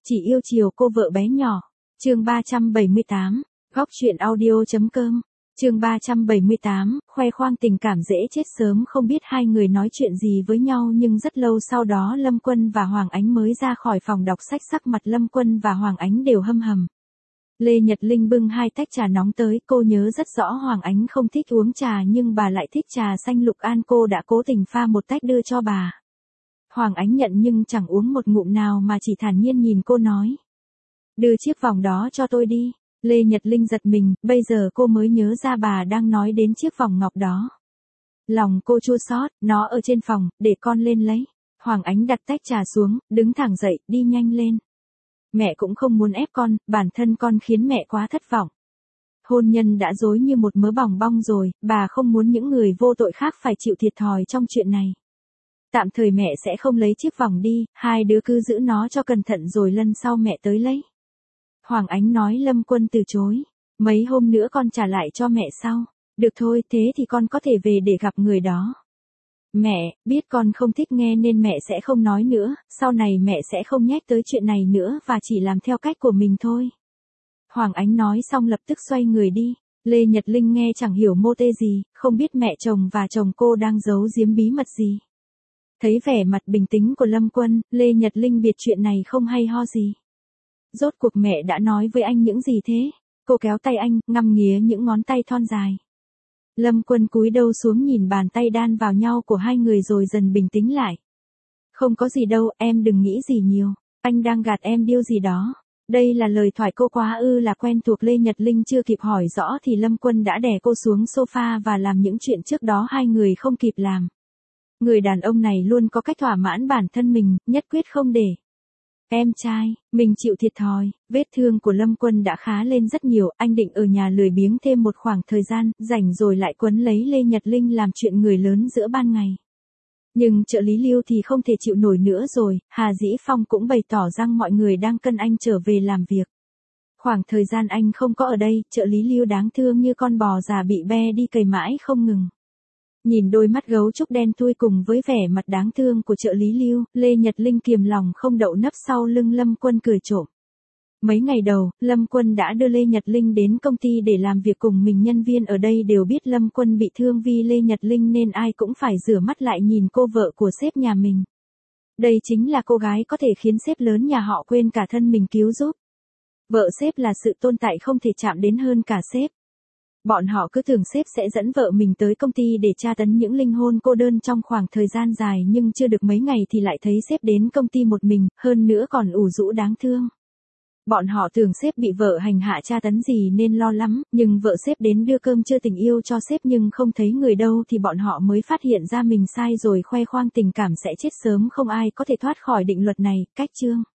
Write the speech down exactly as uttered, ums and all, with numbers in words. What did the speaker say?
Chỉ yêu chiều cô vợ bé nhỏ. Chương ba trăm bảy mươi tám, góc truyện audio chấm com. Chương ba trăm bảy mươi tám, khoe khoang tình cảm dễ chết sớm. Không biết hai người nói chuyện gì với nhau nhưng rất lâu sau đó Lâm Quân và Hoàng Ánh mới ra khỏi phòng đọc sách. Sắc mặt Lâm Quân và Hoàng Ánh đều hâm hầm. Lê Nhật Linh bưng hai tách trà nóng tới, cô nhớ rất rõ Hoàng Ánh không thích uống trà nhưng bà lại thích trà xanh Lục An, cô đã cố tình pha một tách đưa cho bà. Hoàng Ánh nhận nhưng chẳng uống một ngụm nào mà chỉ thản nhiên nhìn cô nói. Đưa chiếc vòng đó cho tôi đi. Lê Nhật Linh giật mình, bây giờ cô mới nhớ ra bà đang nói đến chiếc vòng ngọc đó. Lòng cô chua xót, nó ở trên phòng, để con lên lấy. Hoàng Ánh đặt tách trà xuống, đứng thẳng dậy, đi nhanh lên. Mẹ cũng không muốn ép con, bản thân con khiến mẹ quá thất vọng. Hôn nhân đã rối như một mớ bòng bong rồi, bà không muốn những người vô tội khác phải chịu thiệt thòi trong chuyện này. Tạm thời mẹ sẽ không lấy chiếc vòng đi, hai đứa cứ giữ nó cho cẩn thận rồi lần sau mẹ tới lấy. Hoàng Ánh nói. Lâm Quân từ chối. Mấy hôm nữa con trả lại cho mẹ sau. Được thôi, thế thì con có thể về để gặp người đó. Mẹ, biết con không thích nghe nên mẹ sẽ không nói nữa, sau này mẹ sẽ không nhắc tới chuyện này nữa và chỉ làm theo cách của mình thôi. Hoàng Ánh nói xong lập tức xoay người đi. Lê Nhật Linh nghe chẳng hiểu mô tê gì, không biết mẹ chồng và chồng cô đang giấu giếm bí mật gì. Thấy vẻ mặt bình tĩnh của Lâm Quân, Lê Nhật Linh biết chuyện này không hay ho gì. Rốt cuộc mẹ đã nói với anh những gì thế? Cô kéo tay anh, ngắm nghía những ngón tay thon dài. Lâm Quân cúi đầu xuống nhìn bàn tay đan vào nhau của hai người rồi dần bình tĩnh lại. Không có gì đâu, em đừng nghĩ gì nhiều. Anh đang gạt em điều gì đó. Đây là lời thoại cô quá ư là quen thuộc. Lê Nhật Linh chưa kịp hỏi rõ thì Lâm Quân đã đè cô xuống sofa và làm những chuyện trước đó hai người không kịp làm. Người đàn ông này luôn có cách thỏa mãn bản thân mình, nhất quyết không để em trai mình chịu thiệt thòi. Vết thương của Lâm Quân đã khá lên rất nhiều, anh định ở nhà lười biếng thêm một khoảng thời gian, rảnh rồi lại quấn lấy Lê Nhật Linh làm chuyện người lớn giữa ban ngày. Nhưng trợ lý Lưu thì không thể chịu nổi nữa rồi, Hà Dĩ Phong cũng bày tỏ rằng mọi người đang cân anh trở về làm việc. Khoảng thời gian anh không có ở đây, trợ lý Lưu đáng thương như con bò già bị be đi cày mãi không ngừng. Nhìn đôi mắt gấu trúc đen thui cùng với vẻ mặt đáng thương của trợ lý Lưu, Lê Nhật Linh kiềm lòng không đậu nấp sau lưng Lâm Quân cười trộm. Mấy ngày đầu, Lâm Quân đã đưa Lê Nhật Linh đến công ty để làm việc cùng mình. Nhân viên ở đây đều biết Lâm Quân bị thương vì Lê Nhật Linh nên ai cũng phải rửa mắt lại nhìn cô vợ của sếp nhà mình. Đây chính là cô gái có thể khiến sếp lớn nhà họ quên cả thân mình cứu giúp. Vợ sếp là sự tồn tại không thể chạm đến hơn cả sếp. Bọn họ cứ tưởng sếp sẽ dẫn vợ mình tới công ty để tra tấn những linh hồn cô đơn trong khoảng thời gian dài nhưng chưa được mấy ngày thì lại thấy sếp đến công ty một mình, hơn nữa còn ủ rũ đáng thương. Bọn họ tưởng sếp bị vợ hành hạ tra tấn gì nên lo lắm, nhưng vợ sếp đến đưa cơm trưa tình yêu cho sếp nhưng không thấy người đâu thì bọn họ mới phát hiện ra mình sai rồi khoe khoang tình cảm sẽ chết sớm. Không ai có thể thoát khỏi định luật này. Cách chương